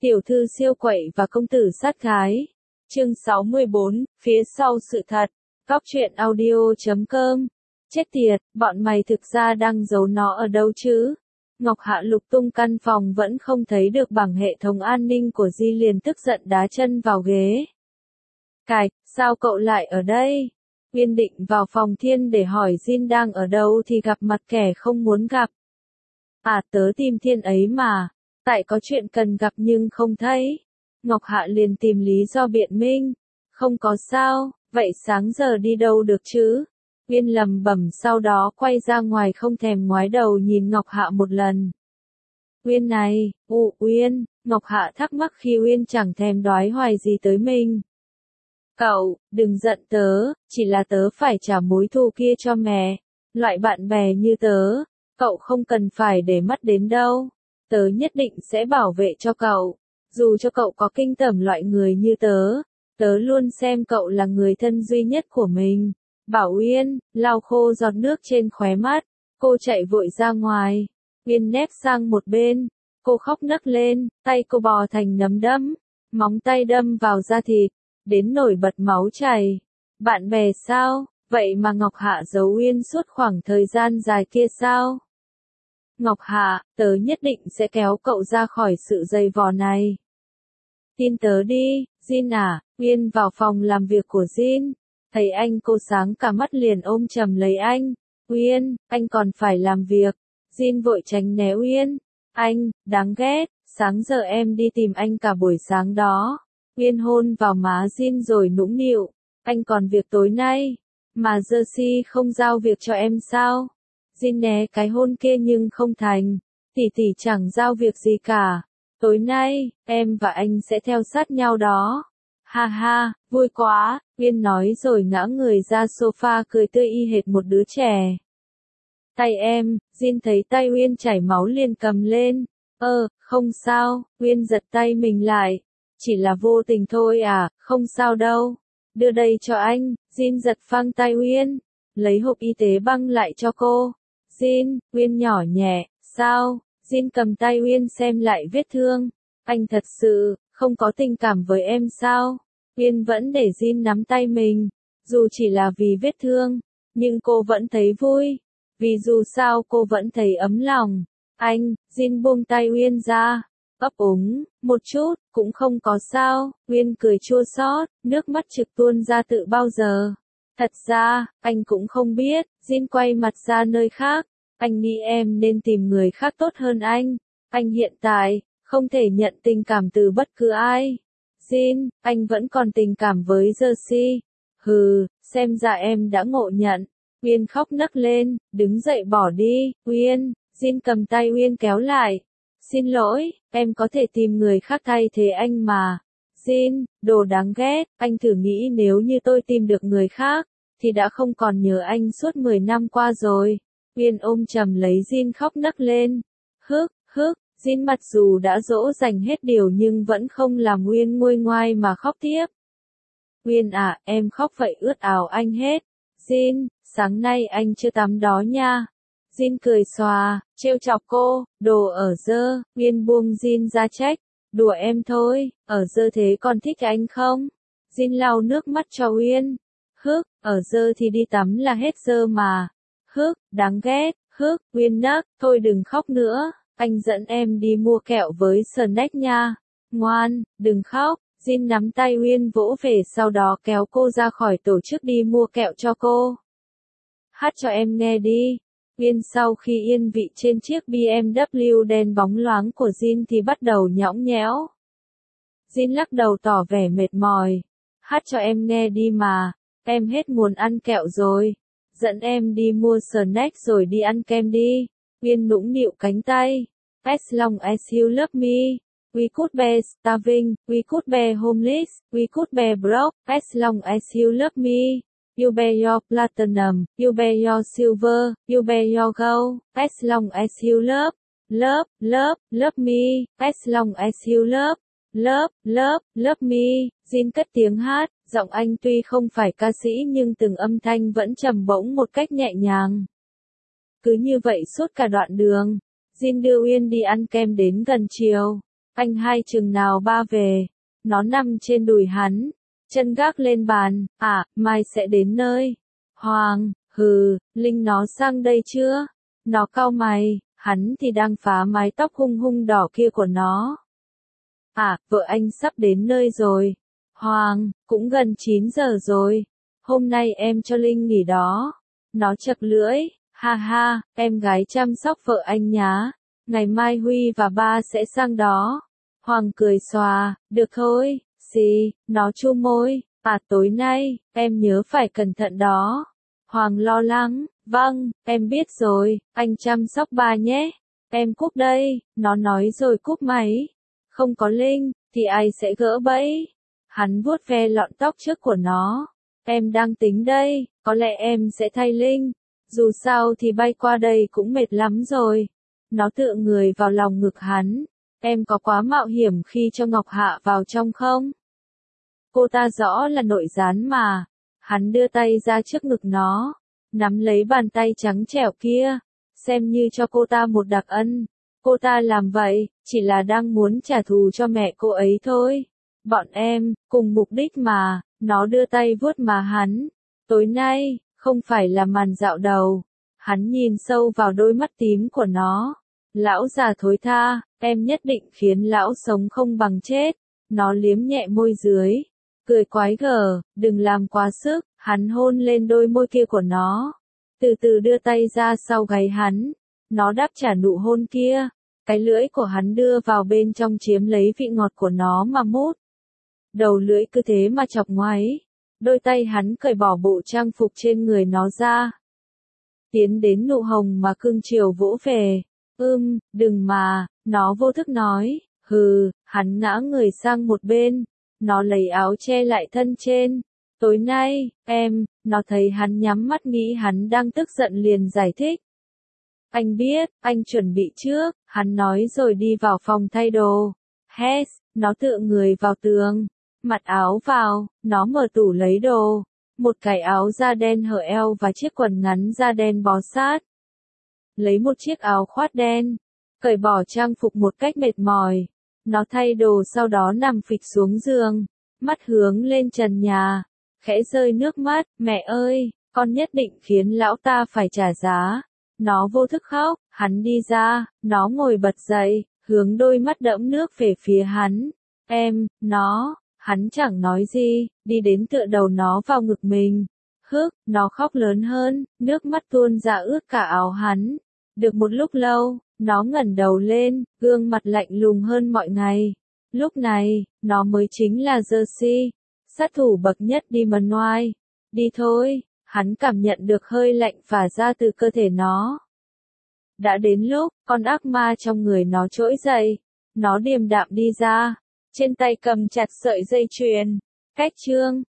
Tiểu thư siêu quậy và công tử sát gái. Chương 64, phía sau sự thật. Góc truyện audio.com. Chết tiệt, bọn mày thực ra đang giấu nó ở đâu chứ? Ngọc Hạ lục tung căn phòng vẫn không thấy được bằng hệ thống an ninh của Di liền tức giận đá chân vào ghế. Cạch, sao cậu lại ở đây? Uyên định vào phòng Thiên để hỏi Jin đang ở đâu thì gặp mặt kẻ không muốn gặp. À, tớ tìm Thiên ấy mà. Tại có chuyện cần gặp nhưng không thấy. Ngọc Hạ liền tìm lý do biện minh. Không có sao, vậy sáng giờ đi đâu được chứ? Uyên lầm bẩm sau đó quay ra ngoài không thèm ngoái đầu nhìn Ngọc Hạ một lần. Uyên này, Uyên, Ngọc Hạ thắc mắc khi Uyên chẳng thèm đoái hoài gì tới mình. Cậu, đừng giận tớ, chỉ là tớ phải trả mối thù kia cho mẹ. Loại bạn bè như tớ, cậu không cần phải để mắt đến đâu. Tớ nhất định sẽ bảo vệ cho cậu. Dù cho cậu có kinh tởm loại người như tớ, tớ luôn xem cậu là người thân duy nhất của mình. Bảo Uyên, lau khô giọt nước trên khóe mắt, cô chạy vội ra ngoài. Uyên nép sang một bên, cô khóc nấc lên, tay cô bò thành nấm đẫm, móng tay đâm vào da thịt, đến nổi bật máu chảy. Bạn bè sao, vậy mà Ngọc Hạ giấu Uyên suốt khoảng thời gian dài kia sao? Ngọc Hạ, tớ nhất định sẽ kéo cậu ra khỏi sự dày vò này. Tin tớ đi, Jin à. Uyên vào phòng làm việc của Jin. Thấy anh cô sáng cả mắt liền ôm chầm lấy anh. Uyên, anh còn phải làm việc. Jin vội tránh né Uyên. Anh, đáng ghét, sáng giờ em đi tìm anh cả buổi sáng đó. Uyên hôn vào má Jin rồi nũng nịu. Anh còn việc tối nay. Mà Jersey không giao việc cho em sao? Jin né cái hôn kia nhưng không thành. Tỷ tỷ chẳng giao việc gì cả. Tối nay, em và anh sẽ theo sát nhau đó. Ha ha, vui quá, Uyên nói rồi ngã người ra sofa cười tươi y hệt một đứa trẻ. Tay em, Jin thấy tay Uyên chảy máu liền cầm lên. Không sao, Uyên giật tay mình lại. Chỉ là vô tình thôi à, không sao đâu. Đưa đây cho anh, Jin giật phăng tay Uyên. Lấy hộp y tế băng lại cho cô. Jin, Uyên nhỏ nhẹ, sao? Jin cầm tay Uyên xem lại vết thương. Anh thật sự, không có tình cảm với em sao? Uyên vẫn để Jin nắm tay mình. Dù chỉ là vì vết thương, nhưng cô vẫn thấy vui. Vì dù sao cô vẫn thấy ấm lòng. Anh, Jin buông tay Uyên ra. Ấp úng, một chút, cũng không có sao. Uyên cười chua xót, nước mắt trực tuôn ra tự bao giờ. Thật ra, anh cũng không biết. Jin quay mặt ra nơi khác. Anh nghĩ em nên tìm người khác tốt hơn anh. Anh hiện tại, không thể nhận tình cảm từ bất cứ ai. Jin, anh vẫn còn tình cảm với Jersey. Hừ, xem ra em đã ngộ nhận. Uyên khóc nấc lên, đứng dậy bỏ đi. Uyên, Jin cầm tay Uyên kéo lại. Xin lỗi, em có thể tìm người khác thay thế anh mà. Jin, đồ đáng ghét, anh thử nghĩ nếu như tôi tìm được người khác, thì đã không còn nhớ anh suốt 10 năm qua rồi. Uyên ôm chầm lấy Jin khóc nấc lên. Jin mặc dù đã dỗ dành hết điều nhưng vẫn không làm Uyên nguôi ngoai mà khóc tiếp. Uyên à, em khóc vậy ướt áo anh hết. Jin, sáng nay anh chưa tắm đó nha. Jin cười xòa, trêu chọc cô, đồ ở dơ. Uyên buông Jin ra trách. Đùa em thôi, ở dơ thế còn thích anh không? Jin lau nước mắt cho Uyên. Ở dơ thì đi tắm là hết dơ mà. Đáng ghét, Uyên nấc, thôi đừng khóc nữa, anh dẫn em đi mua kẹo với snack nha. Ngoan, đừng khóc. Jin nắm tay Uyên vỗ về sau đó kéo cô ra khỏi tổ chức đi mua kẹo cho cô. Hát cho em nghe đi. Uyên sau khi yên vị trên chiếc BMW đen bóng loáng của Jin thì bắt đầu nhõng nhẽo. Jin lắc đầu tỏ vẻ mệt mỏi. Hát cho em nghe đi mà, em hết muốn ăn kẹo rồi. Dẫn em đi mua snack rồi đi ăn kem đi. Uyên nũng nịu cánh tay. As long as you love me, we could be starving, we could be homeless, we could be broke. As long as you love me, you be your platinum, you be your silver, you be your gold. As long as you love me. As long as you love me. Jin cất tiếng hát. Giọng anh tuy không phải ca sĩ nhưng từng âm thanh vẫn trầm bổng một cách nhẹ nhàng. Cứ như vậy suốt cả đoạn đường. Jin đưa Uyên đi ăn kem đến gần chiều. Anh hai chừng nào ba về? Nó nằm trên đùi hắn, chân gác lên bàn, mai sẽ đến nơi. Hoàng, hừ, Linh nó sang đây chưa? Nó cau mày, hắn thì đang phá mái tóc hung hung đỏ kia của nó. Vợ anh sắp đến nơi rồi. Hoàng, cũng gần 9 giờ rồi. Hôm nay em cho Linh nghỉ đó. Nó chật lưỡi, ha ha, em gái chăm sóc vợ anh nhá. Ngày mai Huy và ba sẽ sang đó. Hoàng cười xòa, được thôi, gì, nó chu môi, tối nay, em nhớ phải cẩn thận đó. Hoàng lo lắng, vâng, em biết rồi, anh chăm sóc ba nhé. Em cúp đây, nó nói rồi cúp máy. Không có Linh, thì ai sẽ gỡ bẫy? Hắn vuốt ve lọn tóc trước của nó. Em đang tính đây, có lẽ em sẽ thay Linh. Dù sao thì bay qua đây cũng mệt lắm rồi. Nó tựa người vào lòng ngực hắn. Em có quá mạo hiểm khi cho Ngọc Hạ vào trong không? Cô ta rõ là nội gián mà. Hắn đưa tay ra trước ngực nó, nắm lấy bàn tay trắng trẻo kia, xem như cho cô ta một đặc ân. Cô ta làm vậy, chỉ là đang muốn trả thù cho mẹ cô ấy thôi. Bọn em, cùng mục đích mà, nó đưa tay vuốt má hắn. Tối nay, không phải là màn dạo đầu. Hắn nhìn sâu vào đôi mắt tím của nó. Lão già thối tha, em nhất định khiến lão sống không bằng chết. Nó liếm nhẹ môi dưới, cười quái gở, đừng làm quá sức. Hắn hôn lên đôi môi kia của nó, từ từ đưa tay ra sau gáy hắn. Nó đáp trả nụ hôn kia, cái lưỡi của hắn đưa vào bên trong chiếm lấy vị ngọt của nó mà mút. Đầu lưỡi cứ thế mà chọc ngoáy. Đôi tay hắn cởi bỏ bộ trang phục trên người nó ra, tiến đến nụ hồng mà cưng chiều vỗ về. Đừng mà, nó vô thức nói, hắn ngã người sang một bên. Nó lấy áo che lại thân trên. Tối nay, nó thấy hắn nhắm mắt nghĩ hắn đang tức giận liền giải thích. Anh biết, anh chuẩn bị trước, hắn nói rồi đi vào phòng thay đồ. Nó tựa người vào tường, mặc áo vào, nó mở tủ lấy đồ. Một cái áo da đen hở eo và chiếc quần ngắn da đen bó sát. Lấy một chiếc áo khoác đen, cởi bỏ trang phục một cách mệt mỏi. Nó thay đồ sau đó nằm phịch xuống giường, mắt hướng lên trần nhà, khẽ rơi nước mắt. Mẹ ơi, con nhất định khiến lão ta phải trả giá. Nó vô thức khóc, hắn đi ra, nó ngồi bật dậy, hướng đôi mắt đẫm nước về phía hắn. Hắn chẳng nói gì, đi đến tựa đầu nó vào ngực mình. Nó khóc lớn hơn, nước mắt tuôn ra ướt cả áo hắn. Được một lúc lâu, nó ngẩng đầu lên, gương mặt lạnh lùng hơn mọi ngày. Lúc này, nó mới chính là Jersey, sát thủ bậc nhất Demonoid. Đi thôi, hắn cảm nhận được hơi lạnh phả ra từ cơ thể nó. Đã đến lúc, con ác ma trong người nó trỗi dậy. Nó điềm đạm đi ra, trên tay cầm chặt sợi dây chuyền. Cách chương